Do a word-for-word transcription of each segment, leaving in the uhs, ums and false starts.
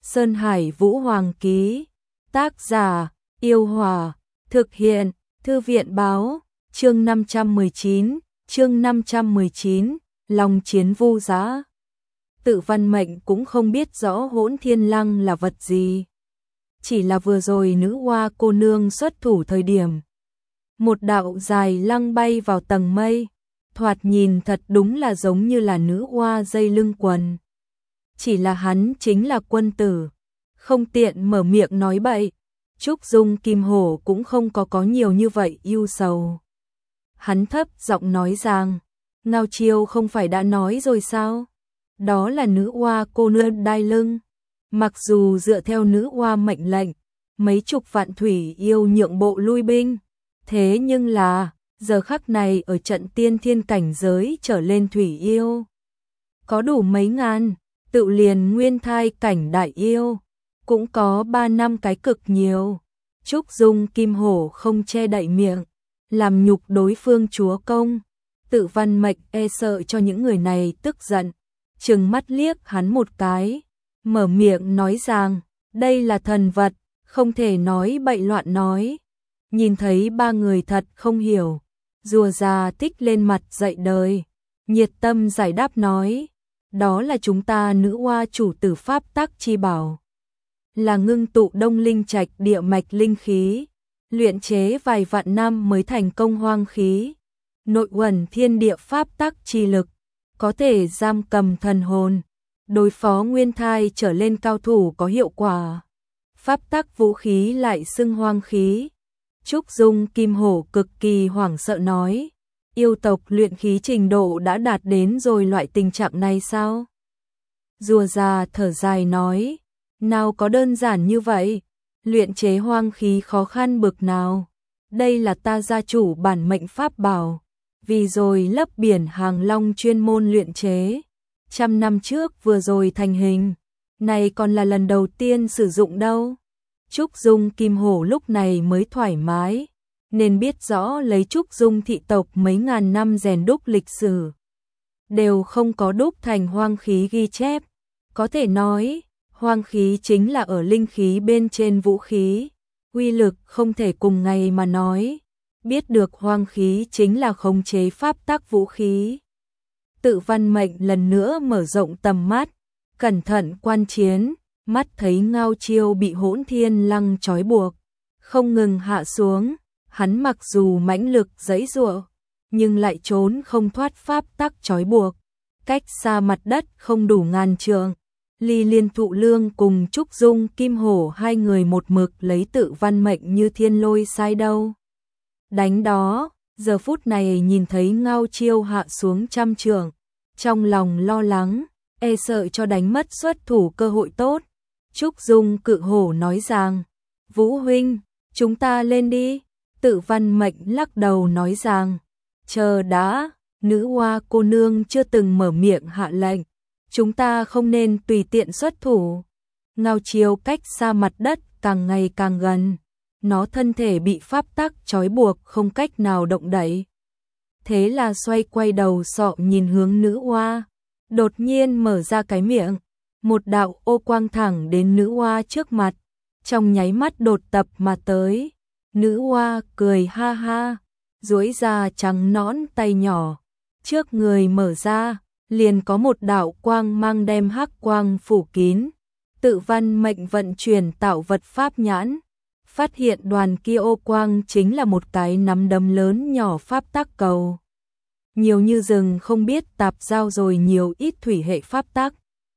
Sơn Hải Vũ Hoàng ký. Tác giả, Yêu Hòa. Thực hiện, Thư viện báo. Chương năm trăm mười chín, chương năm trăm mười chín, Long chiến vu dã. Tự Văn Mệnh cũng không biết rõ Hỗn Thiên Lăng là vật gì. Chỉ là vừa rồi nữ hoa cô nương xuất thủ thời điểm. Một đạo dài lăng bay vào tầng mây. Thoạt nhìn thật đúng là giống như là nữ hoa dây lưng quần. Chỉ là hắn chính là quân tử. Không tiện mở miệng nói bậy. Trúc Dung Kim Hổ cũng không có có nhiều như vậy ưu sầu. Hắn thấp giọng nói rằng, Ngao Chiêu không phải đã nói rồi sao? Đó là nữ hoa cô nương đai lưng. Mặc dù dựa theo nữ hoa mệnh lệnh, mấy chục vạn thủy yêu nhượng bộ lui binh. Thế nhưng là, giờ khắc này ở trận tiên thiên cảnh giới trở lên thủy yêu. Có đủ mấy ngàn, tự liền nguyên thai cảnh đại yêu. Cũng có ba năm cái cực nhiều. Trúc Dung Kim Hổ không che đậy miệng, làm nhục đối phương chúa công. Tự Văn Mệnh e sợ cho những người này tức giận, trừng mắt liếc hắn một cái, mở miệng nói rằng, đây là thần vật, không thể nói bậy loạn nói. Nhìn thấy ba người thật không hiểu, rùa già tích lên mặt dậy đời, nhiệt tâm giải đáp nói, đó là chúng ta nữ hoa chủ tử pháp tắc chi bảo. Là ngưng tụ đông linh trạch địa mạch linh khí, luyện chế vài vạn năm mới thành công hoang khí, nội uẩn thiên địa pháp tắc chi lực, có thể giam cầm thần hồn, đối phó nguyên thai trở lên cao thủ có hiệu quả. Pháp tắc vũ khí lại xưng hoang khí. Trúc Dung Kim Hổ cực kỳ hoảng sợ nói, yêu tộc luyện khí trình độ đã đạt đến rồi loại tình trạng này sao? Rùa già thở dài nói, nào có đơn giản như vậy, luyện chế hoang khí khó khăn bực nào. Đây là ta gia chủ bản mệnh pháp bảo, vì rồi lấp biển hàng long chuyên môn luyện chế. Trăm năm trước vừa rồi thành hình, này còn là lần đầu tiên sử dụng đâu. Trúc Dung Kim Hổ lúc này mới thoải mái, nên biết rõ lấy Trúc Dung thị tộc mấy ngàn năm rèn đúc lịch sử. Đều không có đúc thành hoang khí ghi chép, có thể nói, hoang khí chính là ở linh khí bên trên vũ khí, uy lực không thể cùng ngày mà nói, biết được hoang khí chính là khống chế pháp tắc vũ khí. Tự Văn Mệnh lần nữa mở rộng tầm mắt, cẩn thận quan chiến, mắt thấy Ngao Chiêu bị Hỗn Thiên Lăng trói buộc, không ngừng hạ xuống, hắn mặc dù mãnh lực giãy giụa, nhưng lại trốn không thoát pháp tắc trói buộc, cách xa mặt đất không đủ ngàn trượng. Ly Liên Thụ Lương cùng Trúc Dung Kim Hổ hai người một mực lấy Tự Văn Mệnh như thiên lôi sai đâu. Đánh đó, giờ phút này nhìn thấy Ngao Chiêu hạ xuống trăm trượng, trong lòng lo lắng, e sợ cho đánh mất xuất thủ cơ hội tốt. Trúc Dung Cự Hổ nói rằng, Vũ huynh, chúng ta lên đi. Tự Văn Mệnh lắc đầu nói rằng, chờ đã, nữ hoa cô nương chưa từng mở miệng hạ lệnh. Chúng ta không nên tùy tiện xuất thủ. Ngao Chiêu cách xa mặt đất càng ngày càng gần. Nó thân thể bị pháp tắc trói buộc không cách nào động đậy. Thế là xoay quay đầu sọ nhìn hướng nữ hoa. Đột nhiên mở ra cái miệng. Một đạo ô quang thẳng đến nữ hoa trước mặt. Trong nháy mắt đột tập mà tới. Nữ hoa cười ha ha. Duỗi ra trắng nõn tay nhỏ. Trước người mở ra. Liền có một đạo quang mang đem hắc quang phủ kín. Tự Văn Mệnh vận chuyển tạo vật pháp nhãn, phát hiện đoàn kia ô quang chính là một cái nắm đấm lớn nhỏ pháp tắc cầu. Nhiều như rừng không biết tạp giao rồi nhiều ít thủy hệ pháp tắc.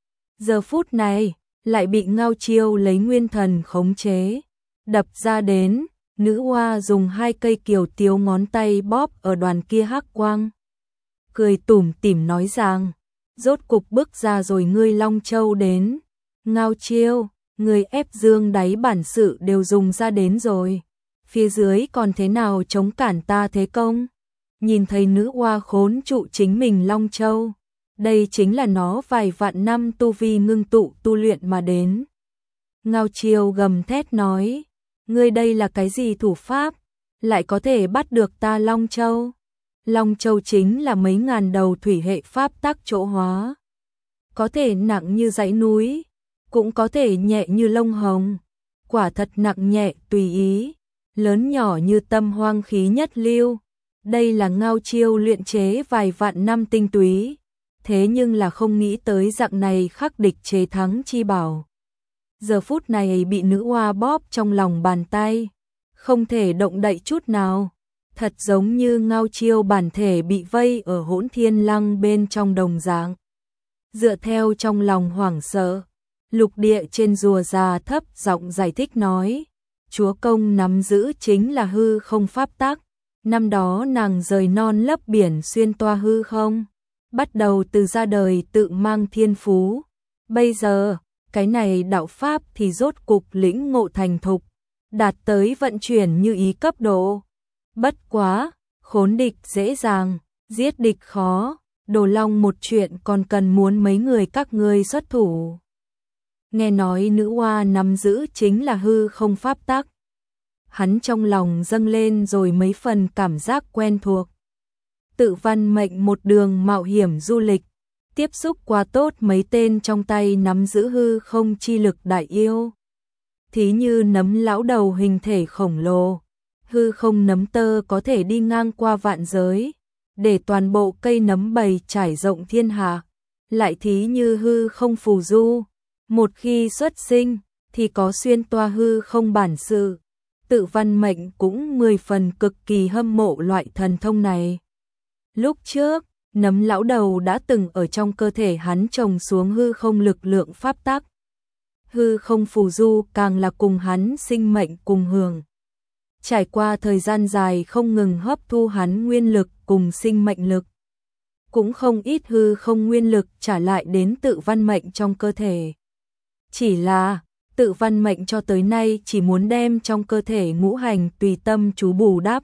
Giờ phút này, lại bị Ngao Chiêu lấy nguyên thần khống chế. Đập ra đến, nữ hoa dùng hai cây kiều tiếu ngón tay bóp ở đoàn kia hắc quang. Cười tủm tỉm nói rằng, rốt cục bước ra rồi ngươi Long Châu đến. Ngao Chiêu, người ép dương đáy bản sự đều dùng ra đến rồi. Phía dưới còn thế nào chống cản ta thế công? Nhìn thấy nữ hoa khốn trụ chính mình Long Châu. Đây chính là nó vài vạn năm tu vi ngưng tụ tu luyện mà đến. Ngao Chiêu gầm thét nói, ngươi đây là cái gì thủ pháp? Lại có thể bắt được ta Long Châu? Long Châu chính là mấy ngàn đầu thủy hệ pháp tắc chỗ hóa. Có thể nặng như dãy núi, cũng có thể nhẹ như lông hồng, quả thật nặng nhẹ tùy ý, lớn nhỏ như tâm hoang khí nhất lưu. Đây là Ngao Chiêu luyện chế vài vạn năm tinh túy, thế nhưng là không nghĩ tới dạng này khắc địch chế thắng chi bảo. Giờ phút này bị nữ hoa bóp trong lòng bàn tay, không thể động đậy chút nào, thật giống như Ngao Chiêu bản thể bị vây ở Hỗn Thiên Lăng bên trong đồng dạng. Dựa theo trong lòng hoảng sợ, lục địa trên rùa già thấp giọng giải thích nói, chúa công nắm giữ chính là hư không pháp tắc, năm đó nàng rời non lấp biển xuyên toa hư không, bắt đầu từ ra đời tự mang thiên phú, bây giờ, cái này đạo pháp thì rốt cục lĩnh ngộ thành thục, đạt tới vận chuyển như ý cấp độ. Bất quá, khốn địch dễ dàng, giết địch khó, Đồ Long một chuyện còn cần muốn mấy người các ngươi xuất thủ. Nghe nói nữ hoa nắm giữ chính là hư không pháp tắc. Hắn trong lòng dâng lên rồi mấy phần cảm giác quen thuộc. Tự văn mệnh một đường mạo hiểm du lịch, tiếp xúc qua tốt mấy tên trong tay nắm giữ hư không chi lực đại yêu. Thí như nấm lão đầu hình thể khổng lồ, hư không nấm tơ có thể đi ngang qua vạn giới, để toàn bộ cây nấm bầy trải rộng thiên hạ. Lại thí như hư không phù du, một khi xuất sinh thì có xuyên toa hư không bản sự. Tự văn mệnh cũng mười phần cực kỳ hâm mộ loại thần thông này. Lúc trước, nấm lão đầu đã từng ở trong cơ thể hắn trồng xuống hư không lực lượng pháp tắc. Hư không phù du càng là cùng hắn sinh mệnh cùng hưởng. Trải qua thời gian dài không ngừng hấp thu hắn nguyên lực cùng sinh mệnh lực. Cũng không ít hư không nguyên lực trả lại đến tự văn mệnh trong cơ thể. Chỉ là, tự văn mệnh cho tới nay chỉ muốn đem trong cơ thể ngũ hành tùy tâm chú bù đắp.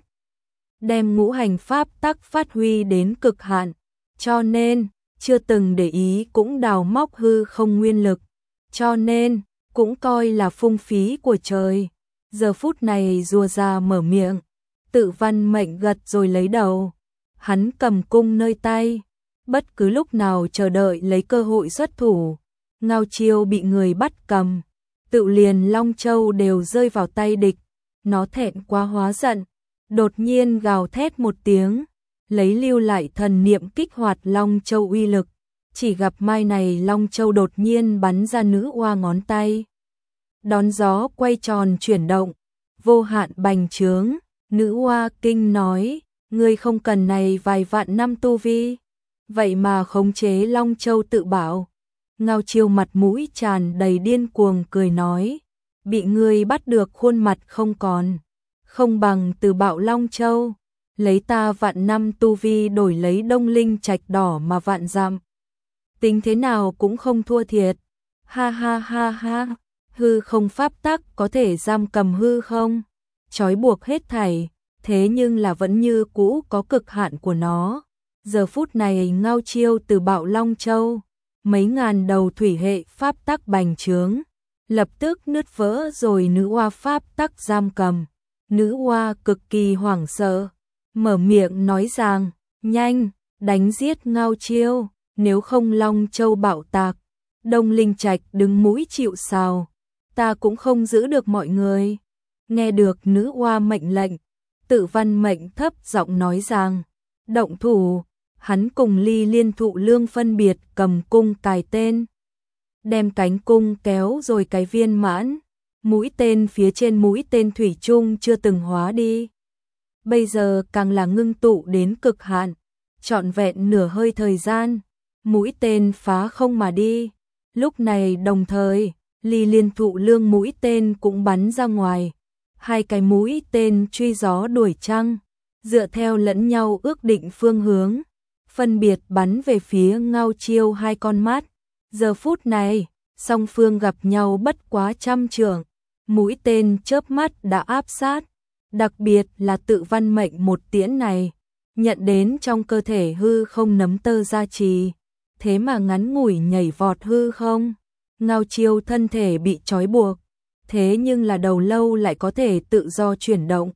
Đem ngũ hành pháp tắc phát huy đến cực hạn. Cho nên, chưa từng để ý cũng đào móc hư không nguyên lực. Cho nên, cũng coi là phung phí của trời. Giờ phút này rùa ra mở miệng, tự văn mệnh gật rồi lấy đầu. Hắn cầm cung nơi tay, bất cứ lúc nào chờ đợi lấy cơ hội xuất thủ. Ngao Chiêu bị người bắt cầm, tự liền Long Châu đều rơi vào tay địch. Nó thẹn quá hóa giận, đột nhiên gào thét một tiếng, lấy lưu lại thần niệm kích hoạt Long Châu uy lực. Chỉ gặp mai này Long Châu đột nhiên bắn ra nữ oa ngón tay. Đón gió quay tròn chuyển động, vô hạn bành trướng, nữ oa kinh nói, ngươi không cần này vài vạn năm tu vi, vậy mà khống chế Long Châu tự bảo. Ngao Chiêu mặt mũi tràn đầy điên cuồng cười nói, bị ngươi bắt được khuôn mặt không còn, không bằng từ bạo Long Châu, lấy ta vạn năm tu vi đổi lấy Đông Linh Trạch đỏ mà vạn dặm. Tính thế nào cũng không thua thiệt. Ha ha ha ha, hư không pháp tắc có thể giam cầm hư không, trói buộc hết thảy, thế nhưng là vẫn như cũ có cực hạn của nó. Giờ phút này Ngao Chiêu từ bạo Long Châu, mấy ngàn đầu thủy hệ pháp tắc bành trướng, lập tức nứt vỡ rồi nữ oa pháp tắc giam cầm. Nữ oa cực kỳ hoảng sợ, mở miệng nói rằng, nhanh, đánh giết Ngao Chiêu, nếu không Long Châu bạo tạc, Đông Linh Trạch đứng mũi chịu sào, ta cũng không giữ được mọi người. Nghe được nữ oa mệnh lệnh, tự văn mệnh thấp giọng nói rằng, động thủ. Hắn cùng Ly Liên Thụ Lương phân biệt cầm cung cài tên, đem cánh cung kéo rồi cái viên mãn, mũi tên phía trên mũi tên thủy chung chưa từng hóa đi. Bây giờ càng là ngưng tụ đến cực hạn, trọn vẹn nửa hơi thời gian, mũi tên phá không mà đi. Lúc này đồng thời, Ly Liên Thụ Lương mũi tên cũng bắn ra ngoài, hai cái mũi tên truy gió đuổi trăng, dựa theo lẫn nhau ước định phương hướng, phân biệt bắn về phía Ngao Chiêu hai con mắt. Giờ phút này, song phương gặp nhau bất quá trăm trượng, mũi tên chớp mắt đã áp sát, đặc biệt là tự văn mệnh một tiễn này, nhận đến trong cơ thể hư không nấm tơ gia trì, thế mà ngắn ngủi nhảy vọt hư không. Ngao Chiêu thân thể bị trói buộc, thế nhưng là đầu lâu lại có thể tự do chuyển động.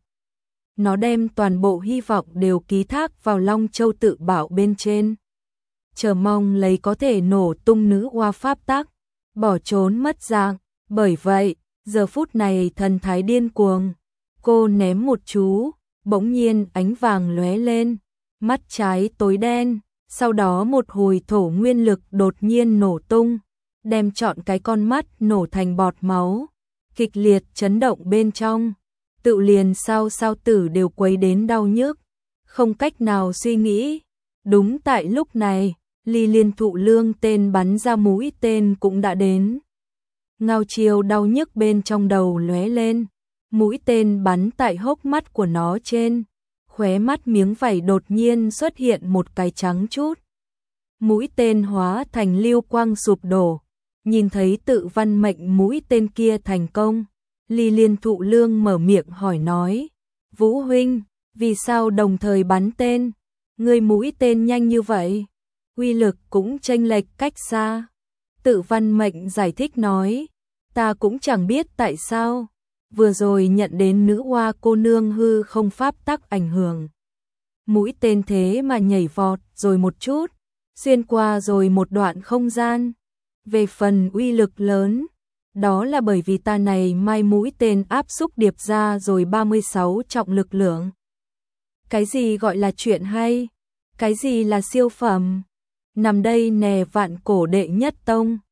Nó đem toàn bộ hy vọng đều ký thác vào Long Châu tự bảo bên trên, chờ mong lấy có thể nổ tung nữ oa pháp tắc. bỏ trốn mất dạng. Bởi vậy, giờ phút này thần thái điên cuồng. Cô ném một chú, bỗng nhiên ánh vàng lóe lên, mắt trái tối đen, sau đó một hồi thổ nguyên lực đột nhiên nổ tung, đem trọn cái con mắt nổ thành bọt máu, kịch liệt chấn động bên trong. Tự liền sao sao tử đều quấy đến đau nhức, không cách nào suy nghĩ. Đúng tại lúc này, Ly Liên Thụ Lương tên bắn ra mũi tên cũng đã đến. Ngao chiều đau nhức bên trong đầu lóe lên, mũi tên bắn tại hốc mắt của nó trên, khóe mắt miếng vảy đột nhiên xuất hiện một cái trắng chút. Mũi tên hóa thành lưu quang sụp đổ, nhìn thấy tự văn mệnh mũi tên kia thành công. Ly Liên Thụ Lương mở miệng hỏi nói, Vũ huynh, vì sao đồng thời bắn tên, người mũi tên nhanh như vậy, uy lực cũng chênh lệch cách xa. Tự văn mệnh giải thích nói, ta cũng chẳng biết tại sao, vừa rồi nhận đến nữ hoa cô nương hư không pháp tắc ảnh hưởng. Mũi tên thế mà nhảy vọt rồi một chút, xuyên qua rồi một đoạn không gian. Về phần uy lực lớn, đó là bởi vì ta này mai mũi tên áp xúc điệp ra rồi ba mươi sáu trọng lực lượng. Cái gì gọi là chuyện hay? Cái gì là siêu phẩm? Nằm đây nè vạn cổ đệ nhất tông.